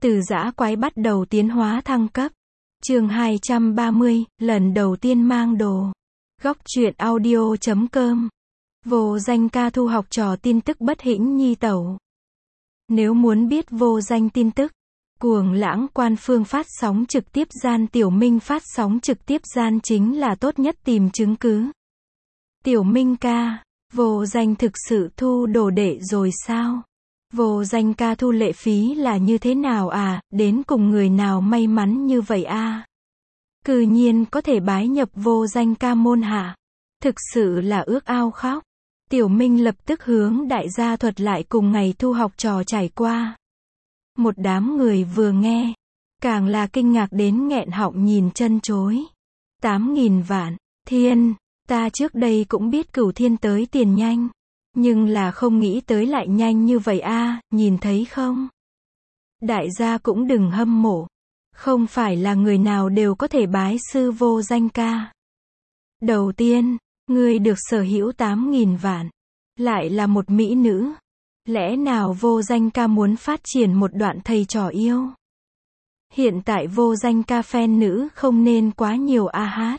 Từ dã quái bắt đầu tiến hóa thăng cấp. Chương 230, lần đầu tiên mang đồ. Góc truyện audio.com. Vô danh ca thu học trò tin tức bất hĩnh nhi tẩu. Nếu muốn biết vô danh tin tức, Cuồng Lãng Quan Phương phát sóng trực tiếp gian, Tiểu Minh phát sóng trực tiếp gian chính là tốt nhất tìm chứng cứ. Tiểu Minh ca, vô danh thực sự thu đồ đệ rồi sao? Vô danh ca thu lệ phí là như thế nào à, đến cùng người nào may mắn như vậy a? Cư nhiên có thể bái nhập vô danh ca môn hạ. Thực sự là ước ao khóc. Tiểu Minh lập tức hướng đại gia thuật lại cùng ngày thu học trò trải qua. Một đám người vừa nghe, càng là kinh ngạc đến nghẹn họng nhìn chân chối. 8.000 vạn, thiên, ta trước đây cũng biết Cửu Thiên tới tiền nhanh. Nhưng là không nghĩ tới lại nhanh như vậy a, nhìn thấy không? Đại gia cũng đừng hâm mộ. Không phải là người nào đều có thể bái sư vô danh ca. Đầu tiên, ngươi được sở hữu 8.000 vạn. Lại là một mỹ nữ. Lẽ nào vô danh ca muốn phát triển một đoạn thầy trò yêu? Hiện tại vô danh ca fan nữ không nên quá nhiều a hát.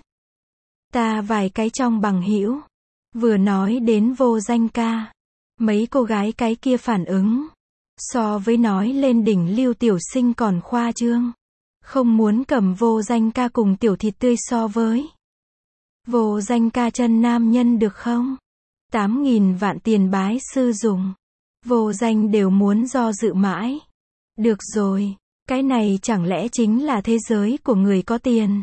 Ta vài cái trong bằng hữu. Vừa nói đến vô danh ca, mấy cô gái cái kia phản ứng, so với nói lên đỉnh Lưu Tiểu Sinh còn khoa trương. Không muốn cầm vô danh ca cùng tiểu thịt tươi so với. Vô danh ca chân nam nhân được không? 8.000 vạn tiền bái sư dùng. Vô danh đều muốn do dự mãi. Được rồi, cái này chẳng lẽ chính là thế giới của người có tiền?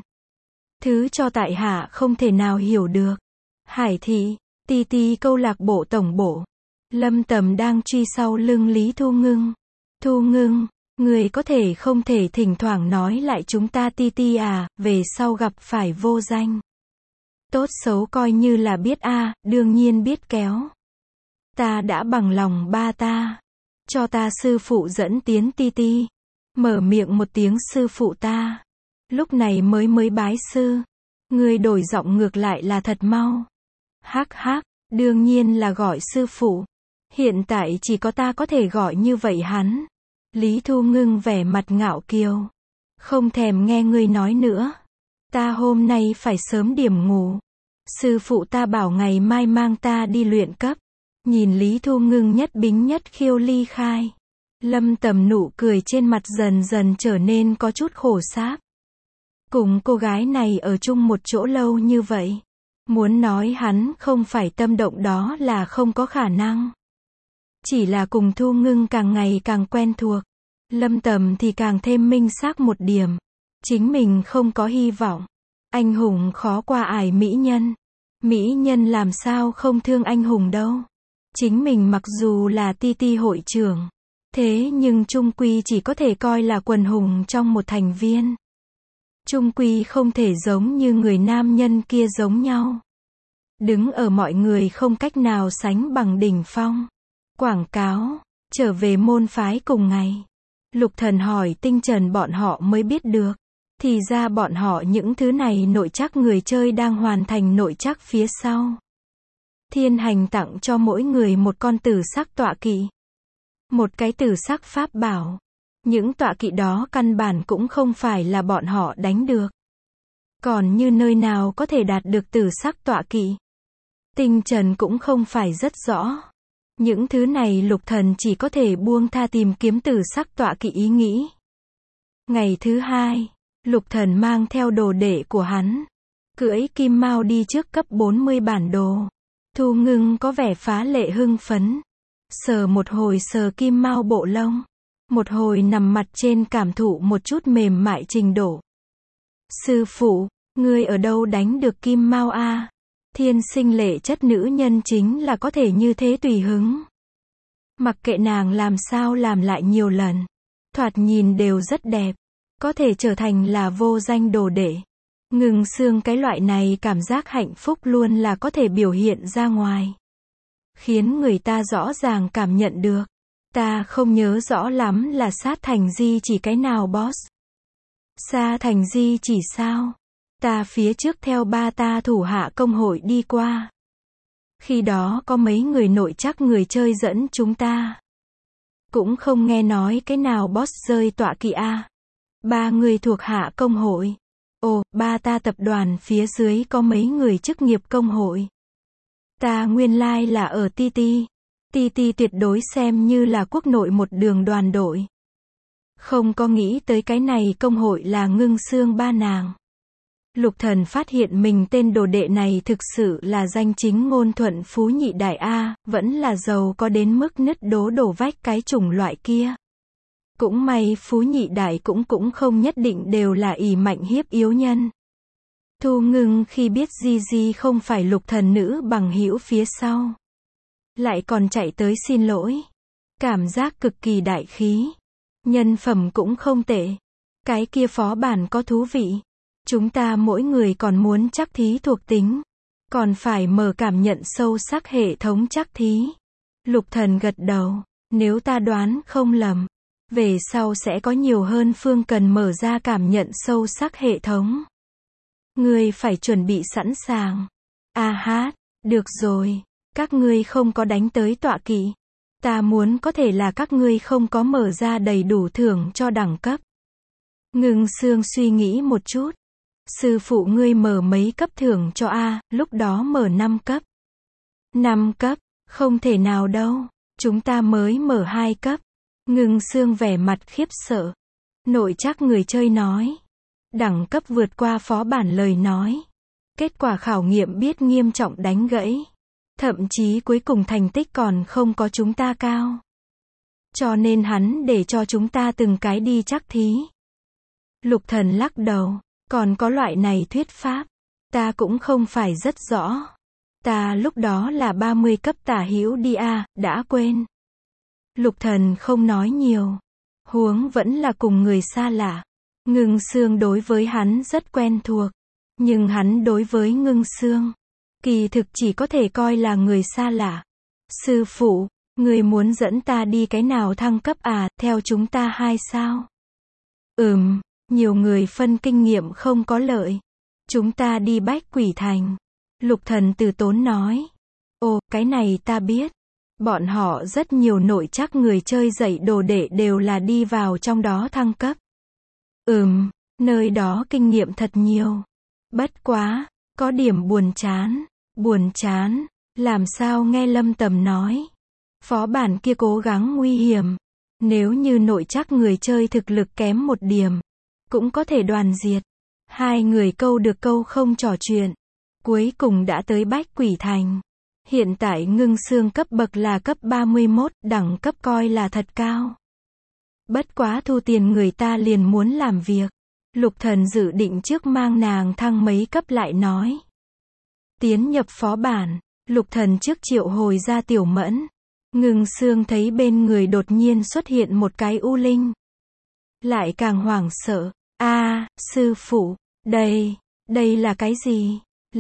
Thứ cho tại hạ không thể nào hiểu được. Hải thị, TT câu lạc bộ tổng bộ. Lâm Tầm đang truy sau lưng Lý Thu Ngưng. Thu Ngưng, người có thể không thể thỉnh thoảng nói lại chúng ta TT à, về sau gặp phải vô danh. Tốt xấu coi như là biết a, đương nhiên biết kéo. Ta đã bằng lòng ba ta. Cho ta sư phụ dẫn tiến TT. Mở miệng một tiếng sư phụ ta. Lúc này mới bái sư. Người đổi giọng ngược lại là thật mau. Hắc hắc, đương nhiên là gọi sư phụ. Hiện tại chỉ có ta có thể gọi như vậy hắn. Lý Thu Ngưng vẻ mặt ngạo kiều. Không thèm nghe ngươi nói nữa. Ta hôm nay phải sớm điểm ngủ. Sư phụ ta bảo ngày mai mang ta đi luyện cấp. Nhìn Lý Thu Ngưng nhất bính nhất khiêu ly khai. Lâm Tầm nụ cười trên mặt dần dần trở nên có chút khổ sáp. Cùng cô gái này ở chung một chỗ lâu như vậy. Muốn nói hắn không phải tâm động đó là không có khả năng. Chỉ là cùng Thu Ngưng càng ngày càng quen thuộc. Lâm Tầm thì càng thêm minh xác một điểm. Chính mình không có hy vọng. Anh hùng khó qua ải mỹ nhân. Mỹ nhân làm sao không thương anh hùng đâu. Chính mình mặc dù là TT hội trưởng. Thế nhưng chung quy chỉ có thể coi là quần hùng trong một thành viên. Chung quy không thể giống như người nam nhân kia giống nhau. Đứng ở mọi người không cách nào sánh bằng đỉnh phong. Quảng cáo, trở về môn phái cùng ngày. Lục Thần hỏi Tinh Trần bọn họ mới biết được. Thì ra bọn họ những thứ này nội trắc người chơi đang hoàn thành nội trắc phía sau. Thiên Hành tặng cho mỗi người một con tử sắc tọa kỵ. Một cái tử sắc pháp bảo. Những tọa kỵ đó căn bản cũng không phải là bọn họ đánh được. Còn như nơi nào có thể đạt được tử sắc tọa kỵ. Tinh Trần cũng không phải rất rõ. Những thứ này Lục Thần chỉ có thể buông tha tìm kiếm tử sắc tọa kỵ ý nghĩ. Ngày thứ hai, Lục Thần mang theo đồ đệ của hắn. Cưỡi kim mao đi trước cấp 40 bản đồ. Thu Ngưng có vẻ phá lệ hưng phấn. Sờ một hồi sờ kim mao bộ lông. Một hồi nằm mặt trên cảm thụ một chút mềm mại trình độ. Sư phụ, ngươi ở đâu đánh được kim mao a? Thiên sinh lệ chất nữ nhân chính là có thể như thế tùy hứng. Mặc kệ nàng làm sao làm lại nhiều lần. Thoạt nhìn đều rất đẹp. Có thể trở thành là vô danh đồ đệ. Ngừng xương cái loại này cảm giác hạnh phúc luôn là có thể biểu hiện ra ngoài. Khiến người ta rõ ràng cảm nhận được. Ta không nhớ rõ lắm là sát thành di chỉ cái nào boss. Sa thành di chỉ sao? Ta phía trước theo ba ta thủ hạ công hội đi qua. Khi đó có mấy người nội trắc người chơi dẫn chúng ta. Cũng không nghe nói cái nào boss rơi tọa kỵ a. Ba người thuộc hạ công hội. Ồ, ba ta tập đoàn phía dưới có mấy người chức nghiệp công hội. Ta nguyên lai là ở TT. TT tuyệt đối xem như là quốc nội một đường đoàn đội. Không có nghĩ tới cái này công hội là Ngưng Xương ba nàng. Lục Thần phát hiện mình tên đồ đệ này thực sự là danh chính ngôn thuận phú nhị đại A, vẫn là giàu có đến mức nứt đổ vách cái chủng loại kia. Cũng may phú nhị đại cũng không nhất định đều là ỷ mạnh hiếp yếu nhân. Thu Ngưng khi biết Di không phải Lục Thần nữ bằng hữu phía sau, lại còn chạy tới xin lỗi. Cảm giác cực kỳ đại khí. Nhân phẩm cũng không tệ. Cái kia phó bản có thú vị. Chúng ta mỗi người còn muốn trắc thí thuộc tính. Còn phải mở cảm nhận sâu sắc hệ thống trắc thí. Lục Thần gật đầu. Nếu ta đoán không lầm, về sau sẽ có nhiều hơn phương cần mở ra cảm nhận sâu sắc hệ thống. Ngươi phải chuẩn bị sẵn sàng. Được rồi. Các ngươi không có đánh tới tọa kỵ. Ta muốn có thể là các ngươi không có mở ra đầy đủ thưởng cho đẳng cấp. Ngưng Xương suy nghĩ một chút. Sư phụ ngươi mở mấy cấp thưởng cho a, lúc đó mở 5 cấp. 5 cấp, không thể nào đâu. Chúng ta mới mở 2 cấp. Ngưng Xương vẻ mặt khiếp sợ. Nội chắc người chơi nói. Đẳng cấp vượt qua phó bản lời nói. Kết quả khảo nghiệm biết nghiêm trọng đánh gãy. Thậm chí cuối cùng thành tích còn không có chúng ta cao. Cho nên hắn để cho chúng ta từng cái đi trắc thí. Lục Thần lắc đầu. Còn có loại này thuyết pháp. Ta cũng không phải rất rõ. Ta lúc đó là 30 cấp tả hữu đi a, đã quên. Lục Thần không nói nhiều. Huống vẫn là cùng người xa lạ. Ngưng Xương đối với hắn rất quen thuộc. Nhưng hắn đối với Ngưng Xương, kỳ thực chỉ có thể coi là người xa lạ. Sư phụ, người muốn dẫn ta đi cái nào thăng cấp à, theo chúng ta 2 sao? Nhiều người phân kinh nghiệm không có lợi. Chúng ta đi Bách Quỷ Thành. Lục Thần từ tốn nói. Ồ, cái này ta biết. Bọn họ rất nhiều nội chắc người chơi dạy đồ đệ đều là đi vào trong đó thăng cấp. Nơi đó kinh nghiệm thật nhiều. Bất quá, có điểm buồn chán. Buồn chán, làm sao nghe Lâm Tầm nói. Phó bản kia cố gắng nguy hiểm. Nếu như nội chắc người chơi thực lực kém một điểm, cũng có thể đoàn diệt. Hai người câu được câu không trò chuyện. Cuối cùng đã tới Bách Quỷ Thành. Hiện tại Ngưng Xương cấp bậc là cấp 31, đẳng cấp coi là thật cao. Bất quá thu tiền người ta liền muốn làm việc. Lục Thần dự định trước mang nàng thăng mấy cấp lại nói. Tiến nhập phó bản, Lục Thần trước triệu hồi ra Tiểu Mẫn. Ngưng Xương thấy bên người đột nhiên xuất hiện một cái u linh. Lại càng hoảng sợ. Sư phụ, đây là cái gì?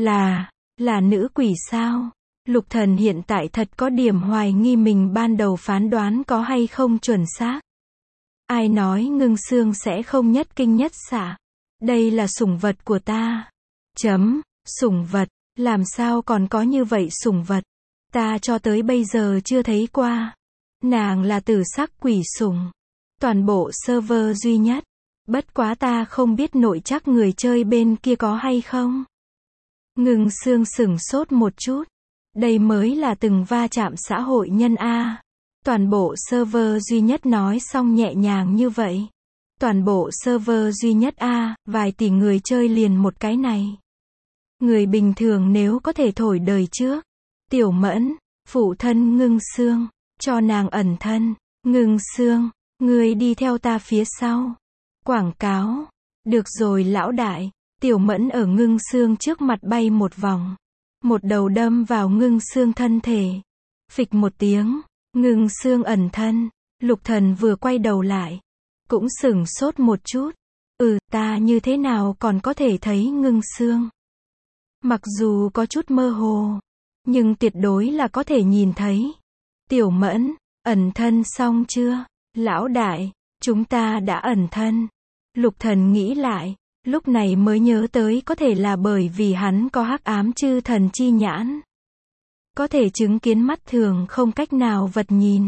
Là nữ quỷ sao? Lục Thần hiện tại thật có điểm hoài nghi mình ban đầu phán đoán có hay không chuẩn xác. Ai nói Ngưng Xương sẽ không nhất kinh nhất xạ? Đây là sủng vật của ta. Sủng vật, làm sao còn có như vậy sủng vật? Ta cho tới bây giờ chưa thấy qua. Nàng là tử sắc quỷ sủng. Toàn bộ server duy nhất. Bất quá ta không biết nội chắc người chơi bên kia có hay không. Ngưng Xương sửng sốt một chút. Đây mới là từng va chạm xã hội nhân a. Toàn bộ server duy nhất nói xong nhẹ nhàng như vậy. Toàn bộ server duy nhất a, vài tỷ người chơi liền một cái này. Người bình thường nếu có thể thổi đời trước. Tiểu Mẫn, phụ thân Ngưng Xương, cho nàng ẩn thân. Ngưng Xương, người đi theo ta phía sau. Quảng cáo. Được rồi lão đại. Tiểu Mẫn ở Ngưng Xương trước mặt bay một vòng. Một đầu đâm vào Ngưng Xương thân thể. Phịch một tiếng. Ngưng Xương ẩn thân. Lục Thần vừa quay đầu lại. Cũng sửng sốt một chút. Ta như thế nào còn có thể thấy Ngưng Xương? Mặc dù có chút mơ hồ, nhưng tuyệt đối là có thể nhìn thấy. Tiểu Mẫn, ẩn thân xong chưa? Lão đại, chúng ta đã ẩn thân. Lục Thần nghĩ lại, lúc này mới nhớ tới có thể là bởi vì hắn có hắc ám chư thần chi nhãn. Có thể chứng kiến mắt thường không cách nào vật nhìn.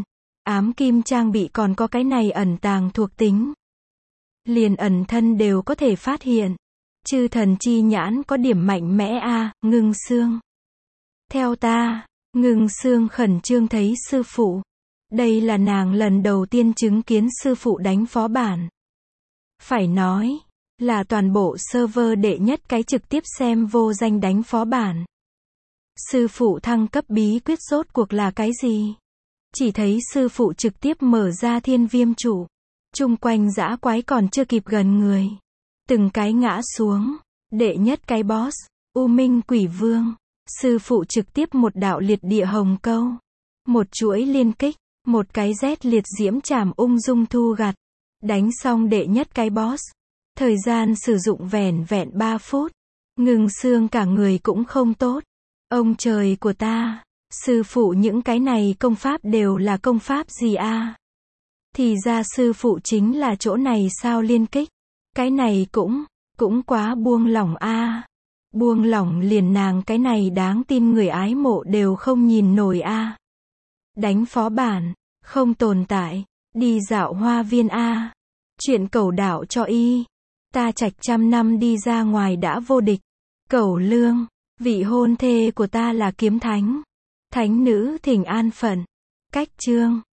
Ám kim trang bị còn có cái này ẩn tàng thuộc tính. Liền ẩn thân đều có thể phát hiện. Chư thần chi nhãn có điểm mạnh mẽ a, Ngưng Xương. Theo ta, Ngưng Xương khẩn trương thấy sư phụ. Đây là nàng lần đầu tiên chứng kiến sư phụ đánh phó bản. Phải nói, là toàn bộ server đệ nhất cái trực tiếp xem vô danh đánh phó bản. Sư phụ thăng cấp bí quyết rốt cuộc là cái gì? Chỉ thấy sư phụ trực tiếp mở ra thiên viêm trụ. Chung quanh dã quái còn chưa kịp gần người. Từng cái ngã xuống. Đệ nhất cái boss, U Minh Quỷ Vương. Sư phụ trực tiếp một đạo liệt địa hồng câu. Một chuỗi liên kích. Một cái rét liệt diễm chảm ung dung thu gặt. Đánh xong đệ nhất cái boss. Thời gian sử dụng vẻn vẹn 3 phút. Ngưng Xương cả người cũng không tốt. Ông trời của ta, sư phụ những cái này công pháp đều là công pháp gì a? Thì ra sư phụ chính là chỗ này sao liên kích. Cái này cũng quá buông lỏng a. Buông lỏng liền nàng cái này đáng tin người ái mộ đều không nhìn nổi a. Đánh phó bản, không tồn tại, đi dạo hoa viên a. Chuyện cẩu đạo cho y. Ta Trạch 100 năm đi ra ngoài đã vô địch. Cẩu Lương, vị hôn thê của ta là kiếm thánh. Thánh nữ thỉnh an phận. Cách chương